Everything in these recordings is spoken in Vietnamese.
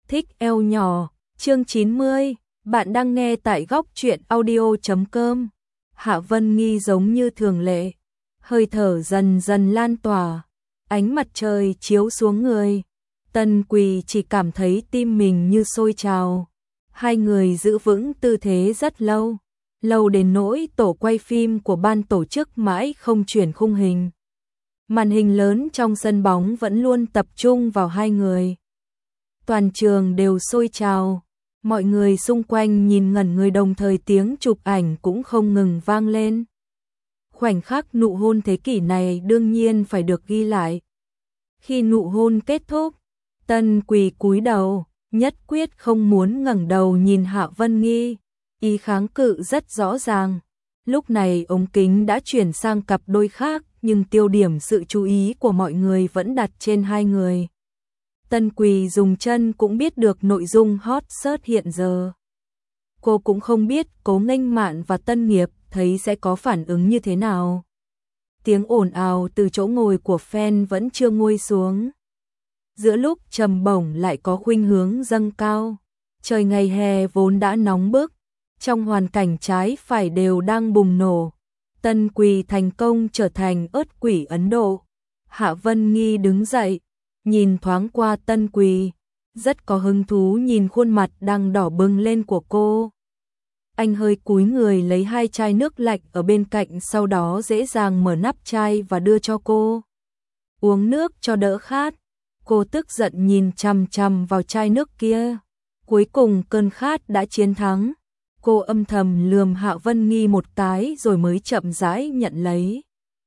Thích eo nhỏ, chương 90, bạn đang nghe tại góc truyện audio.com. Hạ Vân Nghi giống như thường lệ, hơi thở dần dần lan tỏa, ánh mặt trời chiếu xuống người. Tân Quỳ chỉ cảm thấy tim mình như sôi trào. Hai người giữ vững tư thế rất lâu, lâu đến nỗi tổ quay phim của ban tổ chức mãi không chuyển khung hình. Màn hình lớn trong sân bóng vẫn luôn tập trung vào hai người. Toàn trường đều sôi trào, mọi người xung quanh nhìn ngẩn người, đồng thời tiếng chụp ảnh cũng không ngừng vang lên. Khoảnh khắc nụ hôn thế kỷ này đương nhiên phải được ghi lại. Khi nụ hôn kết thúc, Tân Quỳ cúi đầu, nhất quyết không muốn ngẩng đầu nhìn Hạ Vân Nghi, ý kháng cự rất rõ ràng. Lúc này ống kính đã chuyển sang cặp đôi khác, nhưng tiêu điểm sự chú ý của mọi người vẫn đặt trên hai người. Tân Quỳ dùng chân cũng biết được nội dung hot search hiện giờ. Cô cũng không biết Cố Nghênh Mạn và Tân Nghiệp thấy sẽ có phản ứng như thế nào. Tiếng ồn ào từ chỗ ngồi của fan vẫn chưa nguôi xuống. Giữa lúc trầm bổng lại có khuynh hướng dâng cao. Trời ngày hè vốn đã nóng bức, trong hoàn cảnh trái phải đều đang bùng nổ. Tân Quỳ thành công trở thành ớt quỷ Ấn Độ. Hạ Vân Nghi đứng dậy, nhìn thoáng qua Tân Quỳ, rất có hứng thú nhìn khuôn mặt đang đỏ bừng lên của cô. Anh hơi cúi người lấy hai chai nước lạnh ở bên cạnh, sau đó dễ dàng mở nắp chai và đưa cho cô. Uống nước cho đỡ khát. Cô tức giận nhìn chằm chằm vào chai nước kia. Cuối cùng cơn khát đã chiến thắng. Cô âm thầm lườm Hạ Vân Nghi một cái rồi mới chậm rãi nhận lấy.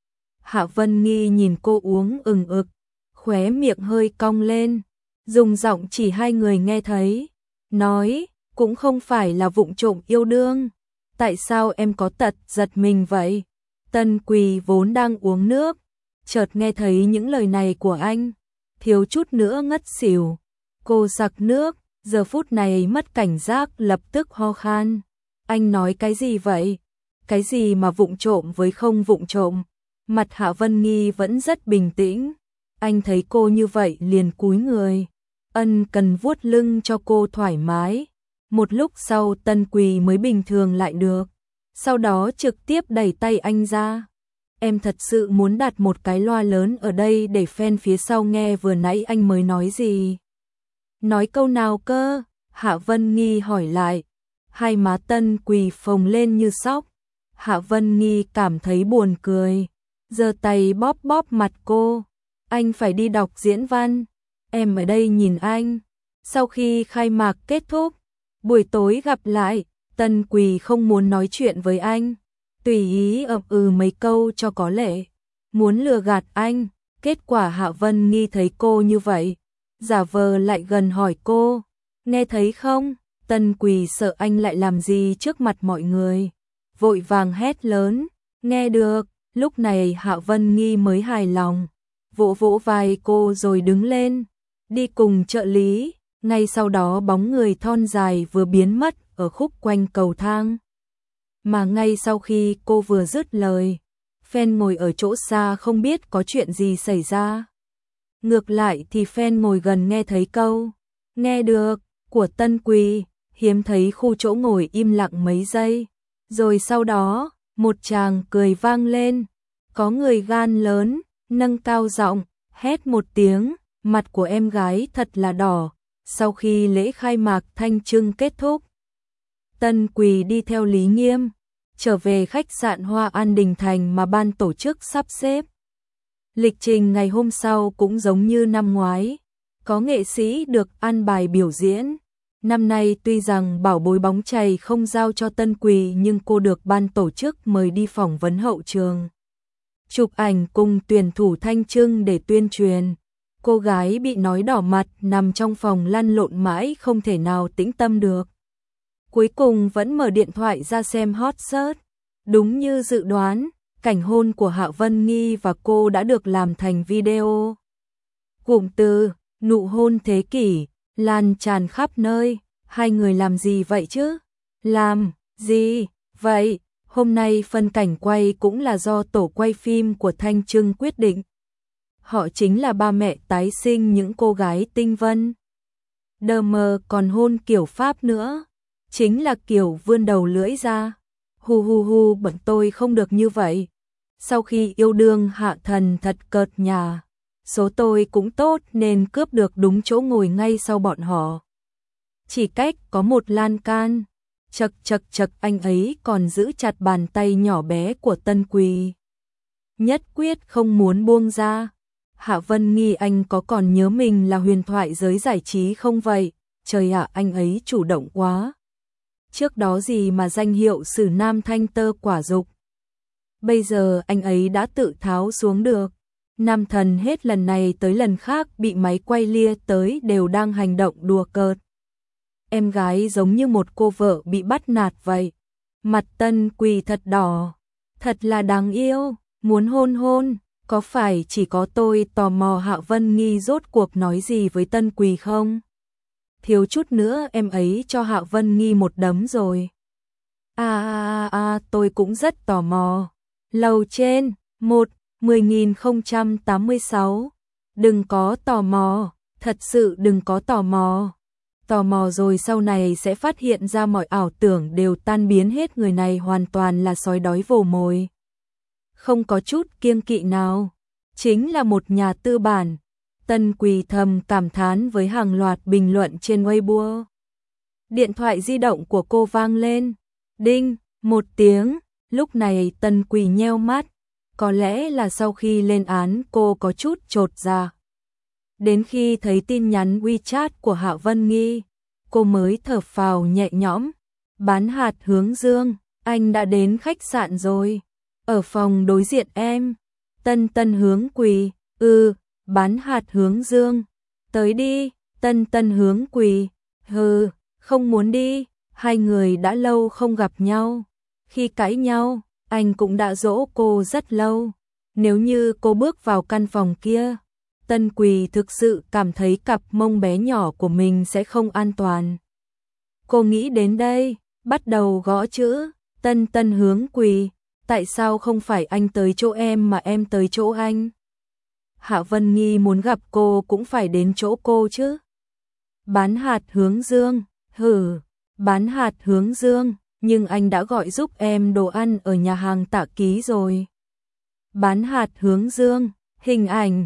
Hạ Vân Nghi nhìn cô uống ừng ực, khóe miệng hơi cong lên, dùng giọng chỉ hai người nghe thấy, nói, cũng không phải là vụng trộm yêu đương, tại sao em có tật giật mình vậy? Tân Quỳ vốn đang uống nước, chợt nghe thấy những lời này của anh, thiếu chút nữa ngất xỉu. Cô sặc nước, giờ phút này mất cảnh giác lập tức ho khan. Anh nói cái gì vậy? Cái gì mà vụng trộm với không vụng trộm? Mặt Hạ Vân Nghi vẫn rất bình tĩnh. Anh thấy cô như vậy liền cúi người, ân cần vuốt lưng cho cô thoải mái. Một lúc sau Tân Quỳ mới bình thường lại được, sau đó trực tiếp đẩy tay anh ra. Em thật sự muốn đặt một cái loa lớn ở đây để fan phía sau nghe vừa nãy anh mới nói gì. Nói câu nào cơ? Hạ Vân Nghi hỏi lại. Hai má Tân Quỳ phồng lên như sóc. Hạ Vân Nghi cảm thấy buồn cười, giơ tay bóp bóp mặt cô. Anh phải đi đọc diễn văn, em ở đây nhìn anh. Sau khi khai mạc kết thúc, buổi tối gặp lại, Tân Quỳ không muốn nói chuyện với anh, tùy ý ậm mấy câu cho có lệ, muốn lừa gạt anh. Kết quả Hạ Vân Nghi thấy cô như vậy, giả vờ lại gần hỏi cô, nghe thấy không? Tân Quỳ sợ anh lại làm gì trước mặt mọi người, vội vàng hét lớn, nghe được. Lúc này Hạ Vân Nghi mới hài lòng, vỗ vỗ vai cô rồi đứng lên, đi cùng trợ lý. Ngay sau đó bóng người thon dài vừa biến mất ở khúc quanh cầu thang. Mà ngay sau khi cô vừa dứt lời, fan ngồi ở chỗ xa không biết có chuyện gì xảy ra. Ngược lại thì fan ngồi gần nghe thấy câu nghe được của Tân Quỳ, hiếm thấy khu chỗ ngồi im lặng mấy giây. Rồi sau đó, một tràng cười vang lên, có người gan lớn, nâng cao giọng, hét một tiếng, mặt của em gái thật là đỏ. Sau khi lễ khai mạc thanh trưng kết thúc, Tân Quỳ đi theo Lý Nghiêm, trở về khách sạn Hoa An Đình Thành mà ban tổ chức sắp xếp. Lịch trình ngày hôm sau cũng giống như năm ngoái, có nghệ sĩ được an bài biểu diễn. Năm nay tuy rằng bảo bối bóng chày không giao cho Tân Quỳ, nhưng cô được ban tổ chức mời đi phỏng vấn hậu trường, chụp ảnh cùng tuyển thủ thanh trưng để tuyên truyền. Cô gái bị nói đỏ mặt nằm trong phòng lăn lộn mãi không thể nào tĩnh tâm được. Cuối cùng vẫn mở điện thoại ra xem hot search. Đúng như dự đoán, cảnh hôn của Hạ Vân Nghi và cô đã được làm thành video. Cụm từ nụ hôn thế kỷ lan tràn khắp nơi. Hai người làm gì vậy chứ? Làm gì vậy? Hôm nay phân cảnh quay cũng là do tổ quay phim của Thanh Trưng quyết định. Họ chính là ba mẹ tái sinh những cô gái tinh vân. Đờ mờ còn hôn kiểu Pháp nữa, chính là kiểu vươn đầu lưỡi ra. Hu hu hu, bọn tôi không được như vậy. Sau khi yêu đương Hạ Thần thật cợt nhà, số tôi cũng tốt nên cướp được đúng chỗ ngồi ngay sau bọn họ. Chỉ cách có một lan can. Chật chật chật, anh ấy còn giữ chặt bàn tay nhỏ bé của Tân Quỳ, nhất quyết không muốn buông ra. Hạ Vân nghi anh có còn nhớ mình là huyền thoại giới giải trí không vậy? Trời ạ, anh ấy chủ động quá. Trước đó gì mà danh hiệu sử nam thanh tơ quả dục. Bây giờ anh ấy đã tự tháo xuống được. Nam thần hết lần này tới lần khác bị máy quay lia tới đều đang hành động đùa cợt. Em gái giống như một cô vợ bị bắt nạt vậy. Mặt Tân Quỳ thật đỏ, thật là đáng yêu, muốn hôn hôn. Có phải chỉ có tôi tò mò Hạ Vân nghi rốt cuộc nói gì với Tân Quỳ không? Thiếu chút nữa em ấy cho Hạ Vân nghi một đấm rồi. Tôi cũng rất tò mò. Lầu trên, 10.086. Đừng có tò mò, thật sự đừng có tò mò. Tò mò rồi sau này sẽ phát hiện ra mọi ảo tưởng đều tan biến hết, người này hoàn toàn là sói đói vồ mồi. Không có chút kiêng kỵ nào, chính là một nhà tư bản. Tân Quỳ thầm cảm thán với hàng loạt bình luận trên Weibo. Điện thoại di động của cô vang lên, đinh, một tiếng. Lúc này Tân Quỳ nheo mắt, có lẽ là sau khi lên án cô có chút chột dạ. Đến khi thấy tin nhắn WeChat của Hạ Vân nghi, cô mới thở phào nhẹ nhõm. Bán hạt hướng dương, anh đã đến khách sạn rồi. Ở phòng đối diện em. Tân hướng Quỳ, bán hạt hướng dương. Tới đi. Tân hướng Quỳ, không muốn đi. Hai người đã lâu không gặp nhau. Khi cãi nhau, anh cũng đã dỗ cô rất lâu. Nếu như cô bước vào căn phòng kia, Tân Quỳ thực sự cảm thấy cặp mông bé nhỏ của mình sẽ không an toàn. Cô nghĩ đến đây, bắt đầu gõ chữ. Tân hướng Quỳ, tại sao không phải anh tới chỗ em mà em tới chỗ anh? Hạ Vân nghi muốn gặp cô cũng phải đến chỗ cô chứ. Bán hạt hướng dương, bán hạt hướng dương, nhưng anh đã gọi giúp em đồ ăn ở nhà hàng Tạ Ký rồi. Bán hạt hướng dương, hình ảnh,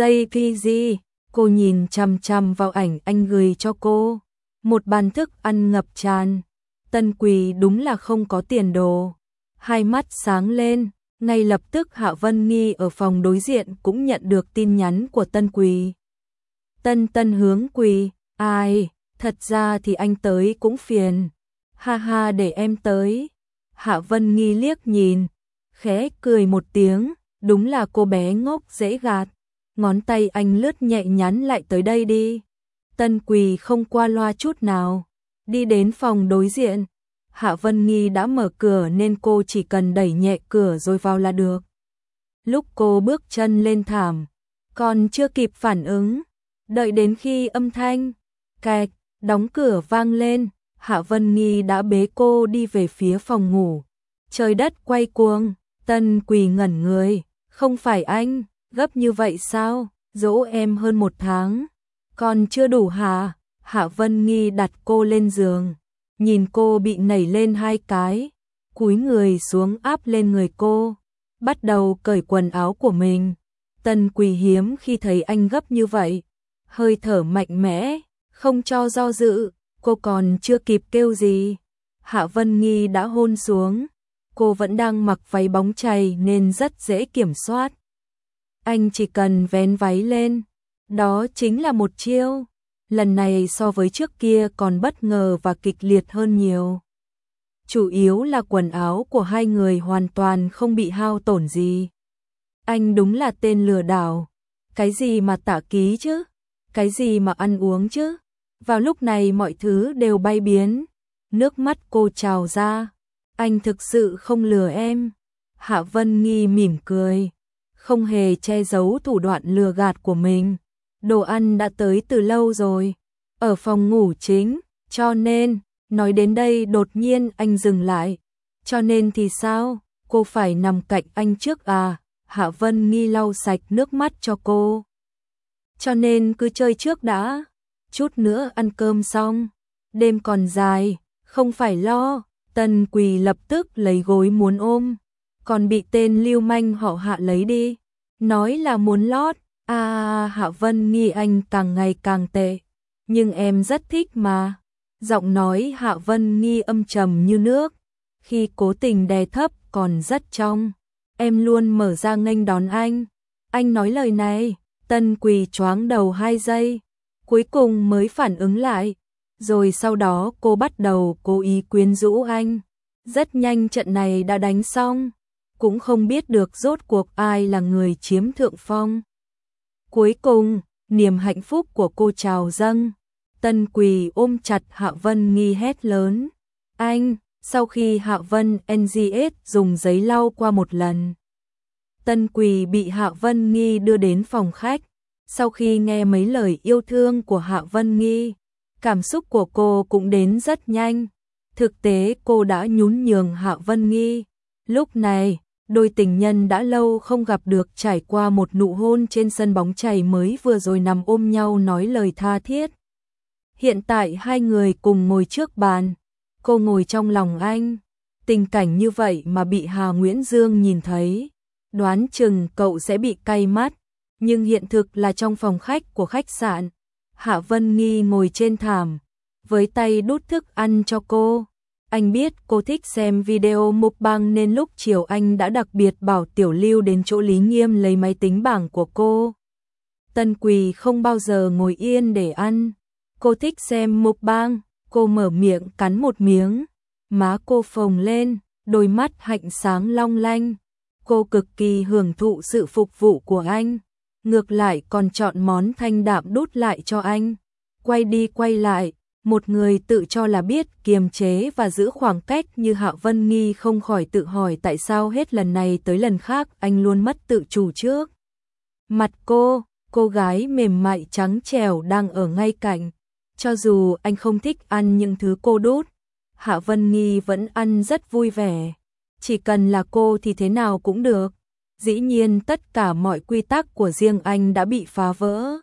JPG, cô nhìn chằm chằm vào ảnh anh gửi cho cô. Một bàn thức ăn ngập tràn. Tân Quỳ đúng là không có tiền đồ. Hai mắt sáng lên, ngay lập tức Hạ Vân nghi ở phòng đối diện cũng nhận được tin nhắn của Tân Quỳ. Tân hướng Quỳ, ai, thật ra thì anh tới cũng phiền. Ha ha, để em tới. Hạ Vân nghi liếc nhìn, khẽ cười một tiếng, đúng là cô bé ngốc dễ gạt. Ngón tay anh lướt nhẹ nhắn lại tới đây đi. Tân Quỳ không qua loa chút nào, đi đến phòng đối diện. Hạ Vân nghi đã mở cửa nên cô chỉ cần đẩy nhẹ cửa rồi vào là được. Lúc cô bước chân lên thảm, còn chưa kịp phản ứng, đợi đến khi âm thanh cạch đóng cửa vang lên, Hạ Vân nghi đã bế cô đi về phía phòng ngủ. Trời đất quay cuồng, Tân Quỳ ngẩn người, không phải anh, gấp như vậy sao? Dỗ em hơn 1 tháng, còn chưa đủ hả? Hạ Vân nghi đặt cô lên giường, nhìn cô bị nảy lên 2 cái, cúi người xuống áp lên người cô, bắt đầu cởi quần áo của mình. Tân Quỳ hiếm khi thấy anh gấp như vậy, hơi thở mạnh mẽ, không cho do dự, cô còn chưa kịp kêu gì, Hạ Vân nghi đã hôn xuống. Cô vẫn đang mặc váy bóng chày nên rất dễ kiểm soát. Anh chỉ cần vén váy lên, đó chính là một chiêu. Lần này so với trước kia còn bất ngờ và kịch liệt hơn nhiều. Chủ yếu là quần áo của hai người hoàn toàn không bị hao tổn gì. Anh đúng là tên lừa đảo. Cái gì mà Tạ Ký chứ? Cái gì mà ăn uống chứ? Vào lúc này mọi thứ đều bay biến. Nước mắt cô trào ra. Anh thực sự không lừa em. Hạ Vân nghi mỉm cười, không hề che giấu thủ đoạn lừa gạt của mình. Đồ ăn đã tới từ lâu rồi, ở phòng ngủ chính, cho nên, nói đến đây đột nhiên anh dừng lại. Cho nên thì sao, cô phải nằm cạnh anh trước à? Hạ Vân nghi lau sạch nước mắt cho cô. Cho nên cứ chơi trước đã. chút nữa ăn cơm xong, đêm còn dài, không phải lo. Tân Quỳ lập tức lấy gối muốn ôm, còn bị tên lưu manh họ Hạ lấy đi, nói là muốn lót. Hạ Vân Nghi anh càng ngày càng tệ, nhưng em rất thích mà. Giọng nói Hạ Vân Nghi âm trầm như nước, khi cố tình đè thấp còn rất trong. Em luôn mở ra nghênh đón anh. Anh nói lời này, Tân Quỳ choáng đầu 2 giây, cuối cùng mới phản ứng lại. Rồi sau đó cô bắt đầu cố ý quyến rũ anh. Rất nhanh trận này đã đánh xong, cũng không biết được rốt cuộc ai là người chiếm thượng phong. Cuối cùng, niềm hạnh phúc của cô trào dâng. Tân Quỳ ôm chặt Hạ Vân Nghi hét lớn. Anh, sau khi Hạ Vân NGS dùng giấy lau qua một lần. Tân Quỳ bị Hạ Vân Nghi đưa đến phòng khách. Sau khi nghe mấy lời yêu thương của Hạ Vân Nghi, cảm xúc của cô cũng đến rất nhanh. Thực tế cô đã nhún nhường Hạ Vân Nghi. Lúc này, đôi tình nhân đã lâu không gặp được trải qua một nụ hôn trên sân bóng chày mới vừa rồi nằm ôm nhau nói lời tha thiết. Hiện tại hai người cùng ngồi trước bàn, cô ngồi trong lòng anh. Tình cảnh như vậy mà bị Hà Nguyễn Dương nhìn thấy, đoán chừng cậu sẽ bị cay mắt. Nhưng hiện thực là trong phòng khách của khách sạn, Hạ Vân Nghi ngồi trên thảm, với tay đút thức ăn cho cô. Anh biết cô thích xem video mukbang nên lúc chiều anh đã đặc biệt bảo Tiểu Lưu đến chỗ Lý Nghiêm lấy máy tính bảng của cô. Tân Quỳ không bao giờ ngồi yên để ăn. Cô thích xem mukbang, cô mở miệng cắn một miếng, má cô phồng lên, đôi mắt hạnh sáng long lanh. Cô cực kỳ hưởng thụ sự phục vụ của anh, ngược lại còn chọn món thanh đạm đút lại cho anh. Quay đi quay lại, một người tự cho là biết kiềm chế và giữ khoảng cách như Hạ Vân Nghi không khỏi tự hỏi tại sao hết lần này tới lần khác anh luôn mất tự chủ trước mặt cô gái mềm mại trắng trẻo đang ở ngay cạnh. Cho dù anh không thích ăn những thứ cô đút, Hạ Vân Nghi vẫn ăn rất vui vẻ. Chỉ cần là cô thì thế nào cũng được. Dĩ nhiên tất cả mọi quy tắc của riêng anh đã bị phá vỡ.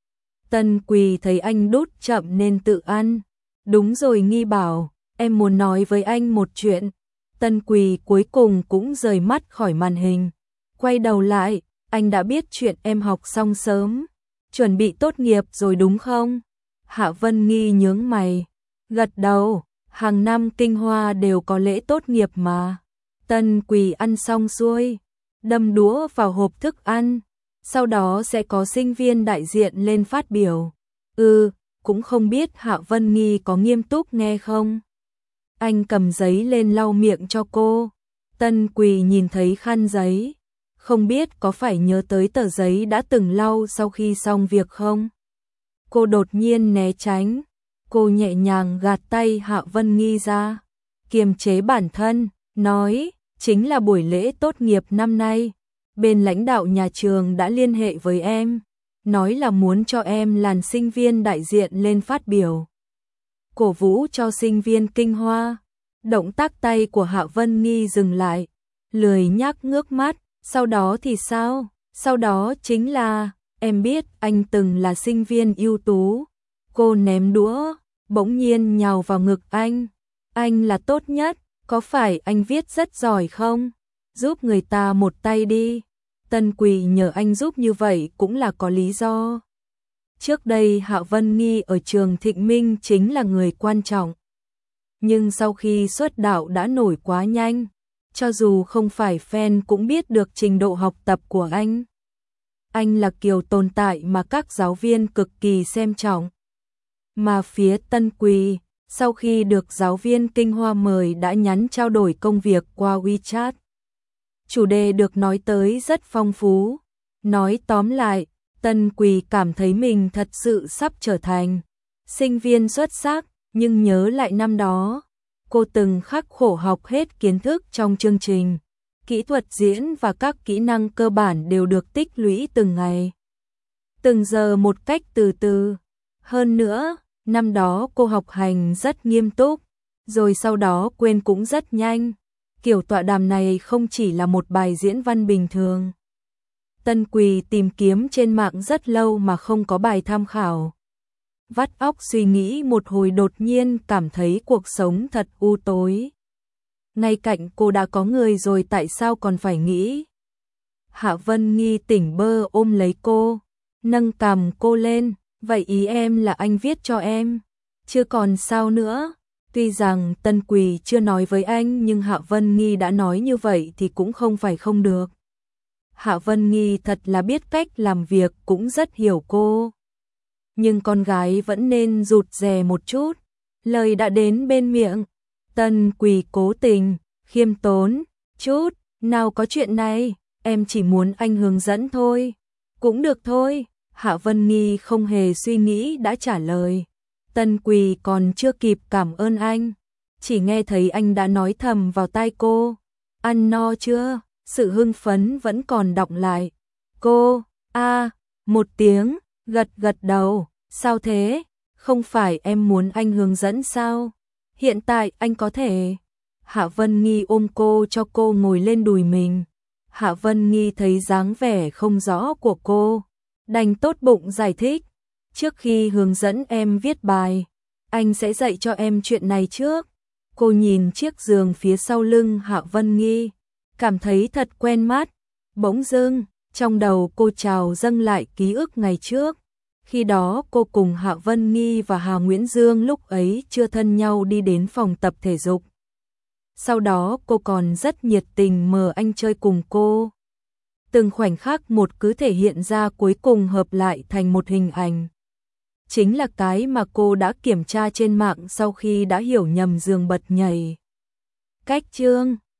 Tân Quỳ thấy anh đút chậm nên tự ăn. Đúng rồi Nghi bảo, em muốn nói với anh một chuyện. Tân Quỳ cuối cùng cũng rời mắt khỏi màn hình. Quay đầu lại, anh đã biết chuyện em học xong sớm, chuẩn bị tốt nghiệp rồi đúng không? Hạ Vân Nghi nhướng mày, gật đầu, hàng năm Kinh Hoa đều có lễ tốt nghiệp mà. Tân Quỳ ăn xong xuôi, đâm đũa vào hộp thức ăn, sau đó sẽ có sinh viên đại diện lên phát biểu. Cũng không biết Hạ Vân Nghi có nghiêm túc nghe không? Anh cầm giấy lên lau miệng cho cô. Tân Quỳ nhìn thấy khăn giấy, không biết có phải nhớ tới tờ giấy đã từng lau sau khi xong việc không? Cô đột nhiên né tránh, cô nhẹ nhàng gạt tay Hạ Vân Nghi ra, kiềm chế bản thân, nói, chính là buổi lễ tốt nghiệp năm nay, bên lãnh đạo nhà trường đã liên hệ với em, nói là muốn cho em làn sinh viên đại diện lên phát biểu, cổ vũ cho sinh viên Kinh Hoa. Động tác tay của Hạ Vân Nghi dừng lại, lười nhác ngước mắt, sau đó thì sao? Sau đó chính là, em biết anh từng là sinh viên ưu tú. Cô ném đũa, bỗng nhiên nhào vào ngực anh. Anh là tốt nhất, có phải anh viết rất giỏi không? Giúp người ta một tay đi. Tân Quỳ nhờ anh giúp như vậy cũng là có lý do. Trước đây Hạ Vân Nghi ở trường Thịnh Minh chính là người quan trọng. Nhưng sau khi xuất đạo đã nổi quá nhanh, cho dù không phải fan cũng biết được trình độ học tập của anh. Anh là kiểu tồn tại mà các giáo viên cực kỳ xem trọng. Mà phía Tân Quỳ, sau khi được giáo viên Kinh Hoa mời đã nhắn trao đổi công việc qua WeChat. Chủ đề được nói tới rất phong phú. Nói tóm lại, Tân Quỳ cảm thấy mình thật sự sắp trở thành sinh viên xuất sắc, nhưng nhớ lại năm đó, cô từng khắc khổ học hết kiến thức trong chương trình. Kỹ thuật diễn và các kỹ năng cơ bản đều được tích lũy từng ngày, từng giờ một cách từ từ. Hơn nữa, năm đó cô học hành rất nghiêm túc, rồi sau đó quên cũng rất nhanh. Kiểu tọa đàm này không chỉ là một bài diễn văn bình thường. Tân Quỳ tìm kiếm trên mạng rất lâu mà không có bài tham khảo. vắt óc suy nghĩ một hồi đột nhiên cảm thấy cuộc sống thật u tối. Ngay cạnh cô đã có người rồi tại sao còn phải nghĩ? Hạ Vân Nghi tỉnh bơ ôm lấy cô, nâng cằm cô lên, vậy ý em là anh viết cho em, chứ còn sao nữa? Tuy rằng Tân Quỳ chưa nói với anh nhưng Hạ Vân Nghi đã nói như vậy thì cũng không phải không được. Hạ Vân Nghi thật là biết cách làm việc, cũng rất hiểu cô. Nhưng con gái vẫn nên rụt rè một chút, lời đã đến bên miệng. Tân Quỳ cố tình, khiêm tốn, chút, nào có chuyện này, em chỉ muốn anh hướng dẫn thôi. Cũng được thôi, Hạ Vân Nghi không hề suy nghĩ đã trả lời. Tân Quỳ còn chưa kịp cảm ơn anh, chỉ nghe thấy anh đã nói thầm vào tai cô. Ăn no chưa? Sự hưng phấn vẫn còn đọng lại. Cô, một tiếng, gật gật đầu, sao thế? Không phải em muốn anh hướng dẫn sao? Hiện tại anh có thể. Hạ Vân Nghi ôm cô cho cô ngồi lên đùi mình. Hạ Vân Nghi thấy dáng vẻ không rõ của cô, đành tốt bụng giải thích. Trước khi hướng dẫn em viết bài, anh sẽ dạy cho em chuyện này trước. Cô nhìn chiếc giường phía sau lưng Hạ Vân Nghi, cảm thấy thật quen mắt. Bỗng dưng, trong đầu cô trào dâng lại ký ức ngày trước. Khi đó cô cùng Hạ Vân Nghi và Hà Nguyễn Dương lúc ấy chưa thân nhau đi đến phòng tập thể dục. Sau đó cô còn rất nhiệt tình mời anh chơi cùng cô. Từng khoảnh khắc một cứ thể hiện ra cuối cùng hợp lại thành một hình ảnh. Chính là cái mà cô đã kiểm tra trên mạng sau khi đã hiểu nhầm giường bật nhảy. Cách chương